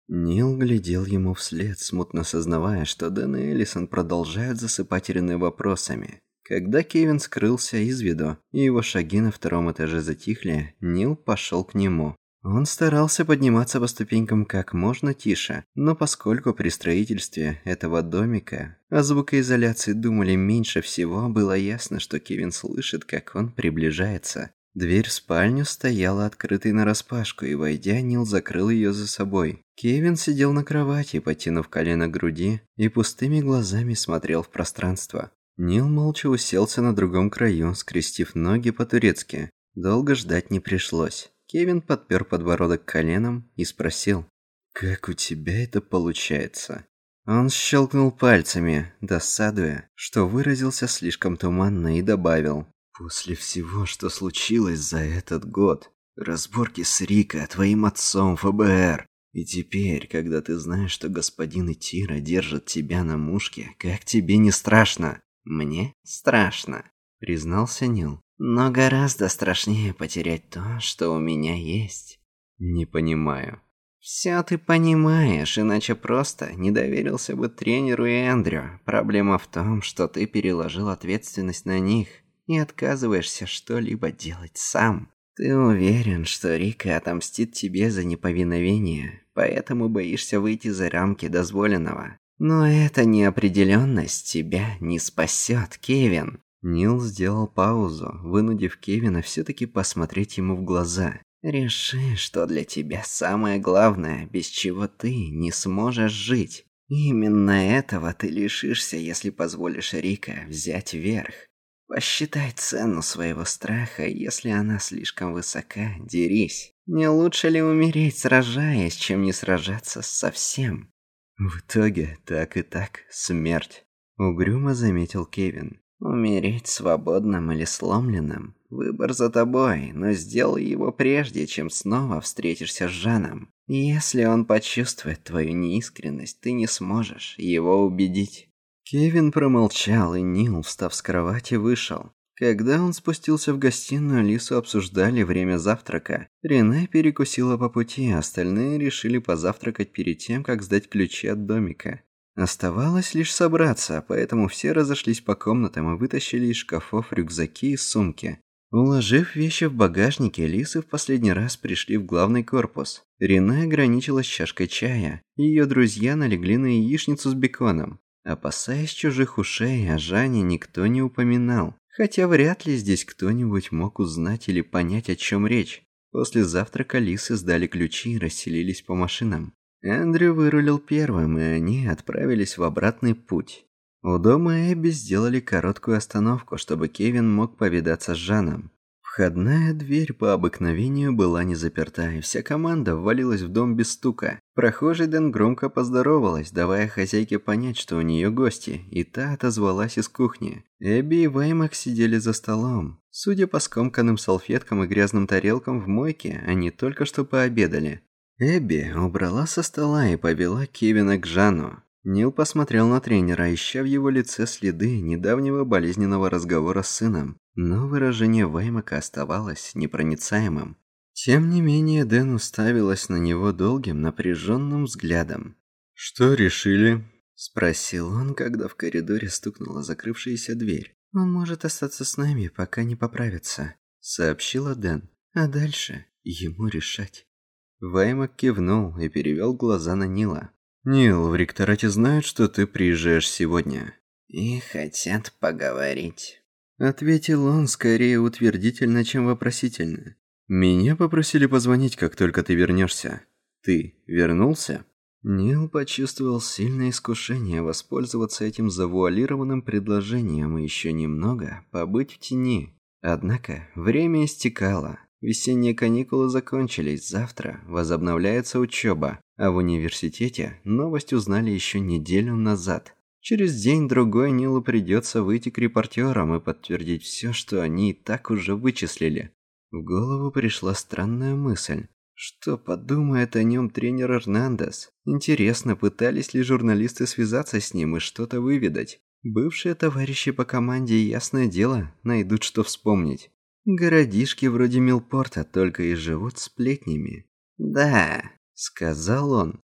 Нил глядел ему вслед, смутно сознавая, что Дэн и Элисон продолжают засыпать Рене вопросами. Когда Кевин скрылся из виду, и его шаги на втором этаже затихли, Нил пошел к нему. Он старался подниматься по ступенькам как можно тише, но поскольку при строительстве этого домика о звукоизоляции думали меньше всего, было ясно, что Кевин слышит, как он приближается. Дверь в спальню стояла открытой нараспашку, и, войдя, Нил закрыл ее за собой. Кевин сидел на кровати, подтянув колено к груди, и пустыми глазами смотрел в пространство. Нил молча уселся на другом краю, скрестив ноги по-турецки. Долго ждать не пришлось. Кевин подпер подбородок коленом и спросил: «Как у тебя это получается?» Он щелкнул пальцами, досадуя, что выразился слишком туманно, и добавил: «После всего, что случилось за этот год, разборки с Рико, твоим отцом, ФБР, и теперь, когда ты знаешь, что господин Итира держит тебя на мушке, как тебе не страшно?» «Мне страшно», — признался Нил. «Но гораздо страшнее потерять то, что у меня есть». «Не понимаю». «Все ты понимаешь, иначе просто не доверился бы тренеру и Эндрю. Проблема в том, что ты переложил ответственность на них и отказываешься что-либо делать сам. Ты уверен, что Рика отомстит тебе за неповиновение, поэтому боишься выйти за рамки дозволенного. Но эта неопределенность тебя не спасет, Кевин». Нил сделал паузу, вынудив Кевина все-таки посмотреть ему в глаза. «Реши, что для тебя самое главное, без чего ты не сможешь жить. Именно этого ты лишишься, если позволишь Рико взять верх. Посчитай цену своего страха, если она слишком высока, дерись. Не лучше ли умереть, сражаясь, чем не сражаться совсем?» «В итоге, так и так, смерть», — угрюмо заметил Кевин. «Умереть свободным или сломленным — выбор за тобой, но сделай его прежде, чем снова встретишься с Жаном. Если он почувствует твою неискренность, ты не сможешь его убедить». Кевин промолчал, и Нил, встав с кровати, вышел. Когда он спустился в гостиную, Лису обсуждали время завтрака. Рене перекусила по пути, остальные решили позавтракать перед тем, как сдать ключи от домика. Оставалось лишь собраться, поэтому все разошлись по комнатам и вытащили из шкафов рюкзаки и сумки. Уложив вещи в багажнике, Лисы в последний раз пришли в главный корпус. Рене ограничилась чашкой чая, и ее друзья налегли на яичницу с беконом. Опасаясь чужих ушей, о Жане никто не упоминал, хотя вряд ли здесь кто-нибудь мог узнать или понять, о чем речь. После завтрака Лисы сдали ключи и расселились по машинам. Эндрю вырулил первым, и они отправились в обратный путь. У дома Эбби сделали короткую остановку, чтобы Кевин мог повидаться с Жаном. Входная дверь по обыкновению была не заперта, и вся команда ввалилась в дом без стука. Прохожий Дэн громко поздоровалась, давая хозяйке понять, что у нее гости, и та отозвалась из кухни. Эбби и Ваймак сидели за столом. Судя по скомканным салфеткам и грязным тарелкам в мойке, они только что пообедали. Эбби убрала со стола и повела Кевина к Жану. Нил посмотрел на тренера, ища в его лице следы недавнего болезненного разговора с сыном, но выражение Ваймака оставалось непроницаемым. Тем не менее, Дэн уставилась на него долгим, напряженным взглядом. «Что решили?» – спросил он, когда в коридоре стукнула закрывшаяся дверь. «Он может остаться с нами, пока не поправится», – сообщила Дэн. «А дальше ему решать». Ваймак кивнул и перевел глаза на Нила. «Нил, в ректорате знают, что ты приезжаешь сегодня?» «И хотят поговорить», — ответил он скорее утвердительно, чем вопросительно. «Меня попросили позвонить, как только ты вернешься. Ты вернулся?» Нил почувствовал сильное искушение воспользоваться этим завуалированным предложением и еще немного побыть в тени. Однако время истекало. Весенние каникулы закончились, завтра возобновляется учеба, а в университете новость узнали еще неделю назад. Через день-другой Нилу придется выйти к репортерам и подтвердить все, что они и так уже вычислили. В голову пришла странная мысль. Что подумает о нем тренер Эрнандес? Интересно, пытались ли журналисты связаться с ним и что-то выведать? Бывшие товарищи по команде, ясное дело, найдут что вспомнить. Городишки вроде Милпорта только и живут сплетнями. «Да», — сказал он.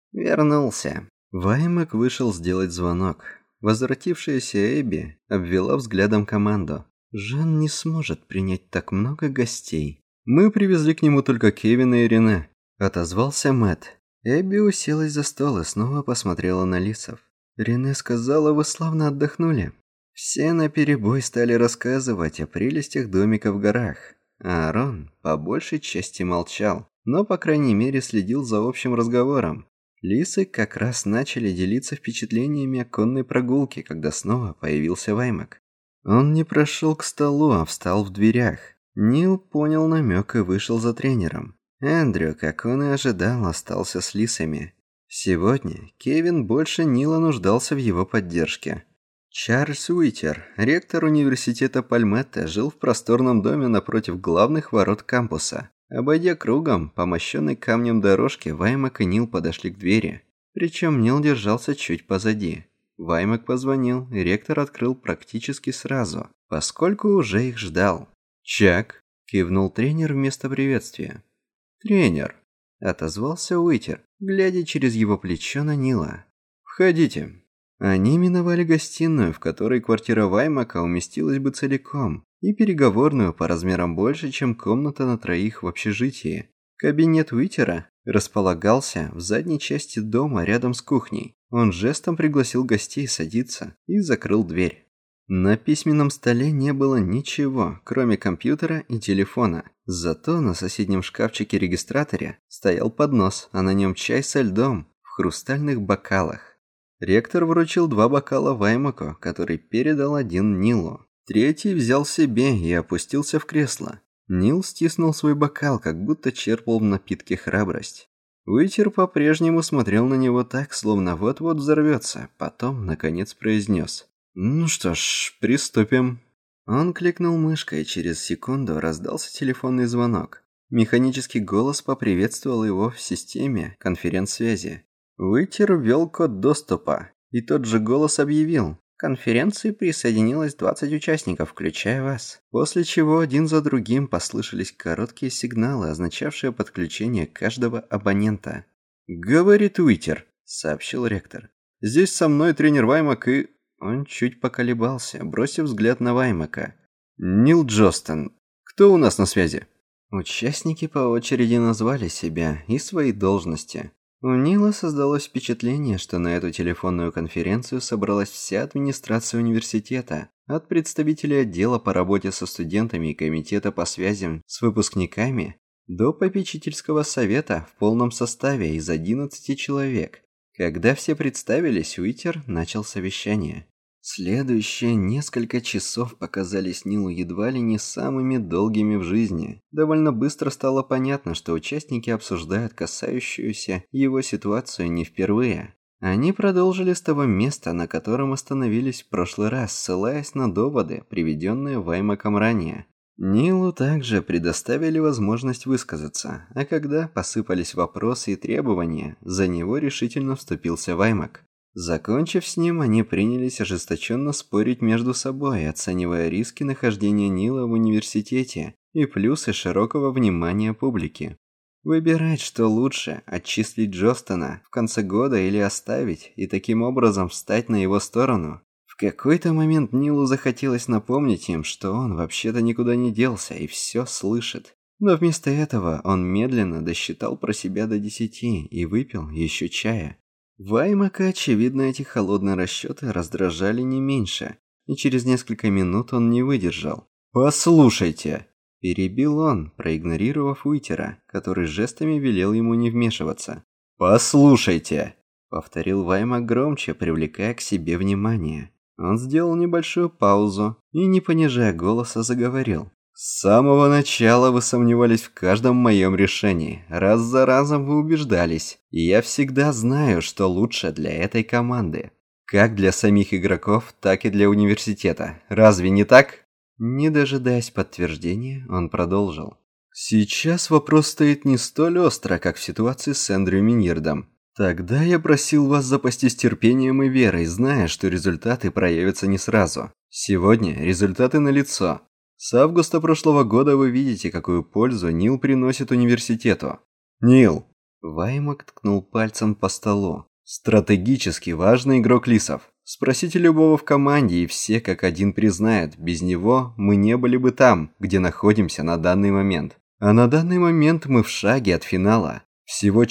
Вернулся. Ваймак вышел сделать звонок. Возвратившаяся Эбби обвела взглядом команду. Жан не сможет принять так много гостей. Мы привезли к нему только Кевина и Рене, отозвался Мэтт. Эбби уселась за стол и снова посмотрела на Лисов. Рене сказала, вы славно отдохнули. Все наперебой стали рассказывать о прелестях домика в горах. А Арон по большей части молчал, но по крайней мере следил за общим разговором. Лисы как раз начали делиться впечатлениями о конной прогулке, когда снова появился Ваймак. Он не прошел к столу, а встал в дверях. Нил понял намек и вышел за тренером. Эндрю, как он и ожидал, остался с лисами. Сегодня Кевин больше Нила нуждался в его поддержке. Чарльз Уитер, ректор университета Пальметте, жил в просторном доме напротив главных ворот кампуса. Обойдя кругом по мощенной камнем дорожке, Ваймак и Нил подошли к двери. Причем Нил держался чуть позади. Ваймак позвонил, и ректор открыл практически сразу, поскольку уже их ждал. «Чак!» – кивнул тренер вместо приветствия. «Тренер!» – отозвался Уитер, глядя через его плечо на Нила. «Входите!» Они миновали гостиную, в которой квартира Ваймака уместилась бы целиком, и переговорную по размерам больше, чем комната на троих в общежитии. Кабинет Уитера располагался в задней части дома рядом с кухней. Он жестом пригласил гостей садиться и закрыл дверь. На письменном столе не было ничего, кроме компьютера и телефона. Зато на соседнем шкафчике-регистраторе стоял поднос, а на нем чай со льдом в хрустальных бокалах. Ректор вручил 2 бокала Ваймаку, который передал один Нилу. Третий взял себе и опустился в кресло. Нил стиснул свой бокал, как будто черпал в напитке храбрость. Уитер по-прежнему смотрел на него так, словно вот-вот взорвется. Потом, наконец, произнес: «Ну что ж, приступим». Он кликнул мышкой, и через секунду раздался телефонный звонок. Механический голос поприветствовал его в системе конференц-связи. Уитер ввел код доступа, и тот же голос объявил: к конференции присоединилось 20 участников, включая вас. После чего один за другим послышались короткие сигналы, означавшие подключение каждого абонента. «Говорит Уитер», — сообщил ректор. «Здесь со мной тренер Ваймак и...» Он чуть поколебался, бросив взгляд на Ваймака. «Нил Джостон. Кто у нас на связи?» Участники по очереди назвали себя и свои должности. У Нила создалось впечатление, что на эту телефонную конференцию собралась вся администрация университета, от представителей отдела по работе со студентами и комитета по связям с выпускниками до попечительского совета в полном составе из 11 человек. Когда все представились, Уитер начал совещание. Следующие несколько часов показались Нилу едва ли не самыми долгими в жизни. Довольно быстро стало понятно, что участники обсуждают касающуюся его ситуацию не впервые. Они продолжили с того места, на котором остановились в прошлый раз, ссылаясь на доводы, приведенные Ваймаком ранее. Нилу также предоставили возможность высказаться, а когда посыпались вопросы и требования, за него решительно вступился Ваймак. Закончив с ним, они принялись ожесточенно спорить между собой, оценивая риски нахождения Нила в университете и плюсы широкого внимания публики. Выбирать, что лучше, отчислить Джостона в конце года или оставить, и таким образом встать на его сторону. В какой-то момент Нилу захотелось напомнить им, что он вообще-то никуда не делся и все слышит. Но вместо этого он медленно досчитал про себя до 10 и выпил еще чая. Ваймака, очевидно, эти холодные расчеты раздражали не меньше, и через несколько минут он не выдержал. «Послушайте!» – перебил он, проигнорировав Уитера, который жестами велел ему не вмешиваться. «Послушайте!» – повторил Ваймак громче, привлекая к себе внимание. Он сделал небольшую паузу и, не понижая голоса, заговорил. «С самого начала вы сомневались в каждом моем решении. Раз за разом вы убеждались. И я всегда знаю, что лучше для этой команды. Как для самих игроков, так и для университета. Разве не так?» Не дожидаясь подтверждения, он продолжил. «Сейчас вопрос стоит не столь остро, как в ситуации с Эндрю Миньердом. Тогда я просил вас запастись терпением и верой, зная, что результаты проявятся не сразу. Сегодня результаты налицо. С августа прошлого года вы видите, какую пользу Нил приносит университету. Нил, Ваймак ткнул пальцем по столу. Стратегически важный игрок Лисов. Спросите любого в команде, и все как один признают, без него мы не были бы там, где находимся на данный момент. А на данный момент мы в шаге от финала. Всего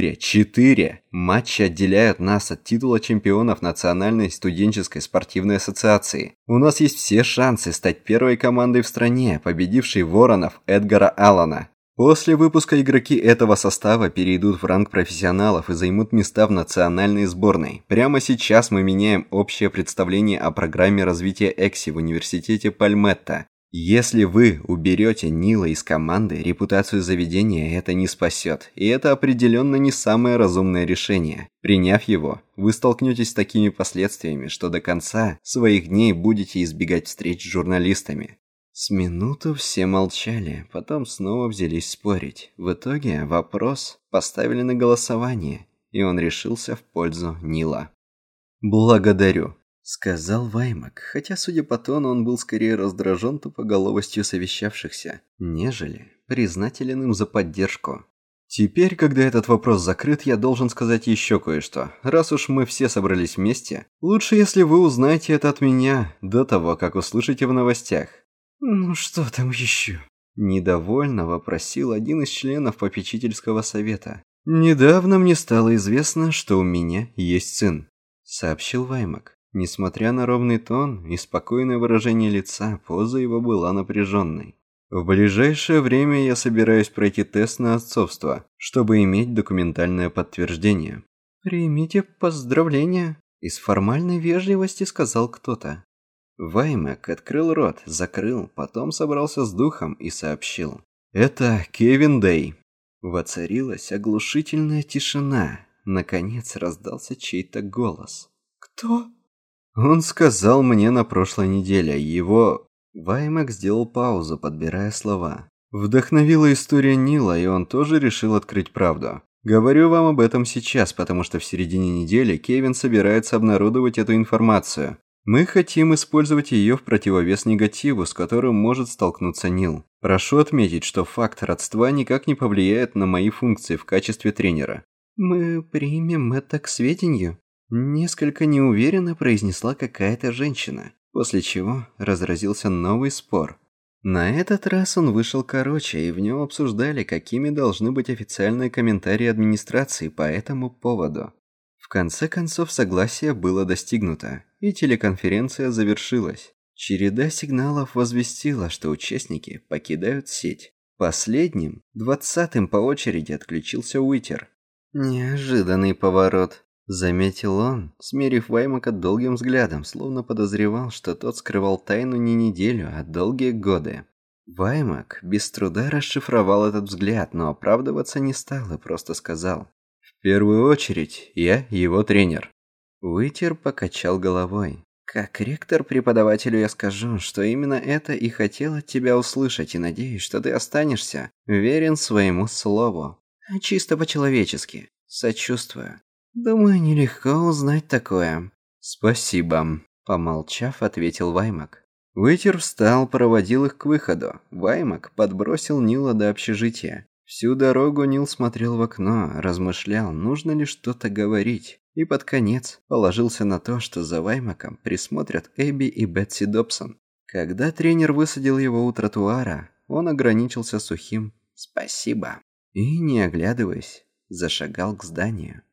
4 матча отделяют нас от титула чемпионов Национальной студенческой спортивной ассоциации. У нас есть все шансы стать первой командой в стране, победившей Воронов Эдгара Аллана. После выпуска игроки этого состава перейдут в ранг профессионалов и займут места в национальной сборной. Прямо сейчас мы меняем общее представление о программе развития Экси в университете Пальметта. Если вы уберете Нила из команды, репутацию заведения это не спасет, и это определенно не самое разумное решение. Приняв его, вы столкнетесь с такими последствиями, что до конца своих дней будете избегать встреч с журналистами. С минуту все молчали, потом снова взялись спорить. В итоге вопрос поставили на голосование, и он решился в пользу Нила. «Благодарю», — сказал Ваймак, хотя, судя по тону, он был скорее раздражен тупоголовостью совещавшихся, нежели признателен им за поддержку. «Теперь, когда этот вопрос закрыт, я должен сказать еще кое-что. Раз уж мы все собрались вместе, лучше, если вы узнаете это от меня до того, как услышите в новостях». «Ну что там еще?» – недовольно вопросил один из членов попечительского совета. «Недавно мне стало известно, что у меня есть сын», – сообщил Ваймак. Несмотря на ровный тон и спокойное выражение лица, поза его была напряженной. «В ближайшее время я собираюсь пройти тест на отцовство, чтобы иметь документальное подтверждение». «Примите поздравления», – из формальной вежливости сказал кто-то. Ваймак открыл рот, закрыл, потом собрался с духом и сообщил. «Это Кевин Дэй». Воцарилась оглушительная тишина. Наконец раздался чей-то голос. «Кто?» «Он сказал мне на прошлой неделе. Его...» Ваймак сделал паузу, подбирая слова. «Вдохновила история Нила, и он тоже решил открыть правду. Говорю вам об этом сейчас, потому что в середине недели Кевин собирается обнародовать эту информацию. Мы хотим использовать ее в противовес негативу, с которым может столкнуться Нил. Прошу отметить, что факт родства никак не повлияет на мои функции в качестве тренера». «Мы примем это к сведению», – несколько неуверенно произнесла какая-то женщина, после чего разразился новый спор. На этот раз он вышел короче, и в нем обсуждали, какими должны быть официальные комментарии администрации по этому поводу. В конце концов согласие было достигнуто, и телеконференция завершилась. Череда сигналов возвестила, что участники покидают сеть. Последним, 20-м по очереди, отключился Уитер. «Неожиданный поворот», — заметил он, смерив Ваймака долгим взглядом, словно подозревал, что тот скрывал тайну не неделю, а долгие годы. Ваймак без труда расшифровал этот взгляд, но оправдываться не стал и просто сказал: «В первую очередь, я его тренер». Уитер покачал головой. «Как ректор преподавателю я скажу, что именно это и хотел от тебя услышать, и надеюсь, что ты останешься верен своему слову. Чисто по-человечески. Сочувствую. Думаю, нелегко узнать такое». «Спасибо», – помолчав, ответил Ваймак. Уитер встал, проводил их к выходу. Ваймак подбросил Нила до общежития. Всю дорогу Нил смотрел в окно, размышлял, нужно ли что-то говорить. И под конец положился на то, что за Ваймаком присмотрят Эбби и Бетси Добсон. Когда тренер высадил его у тротуара, он ограничился сухим «спасибо» и, не оглядываясь, зашагал к зданию.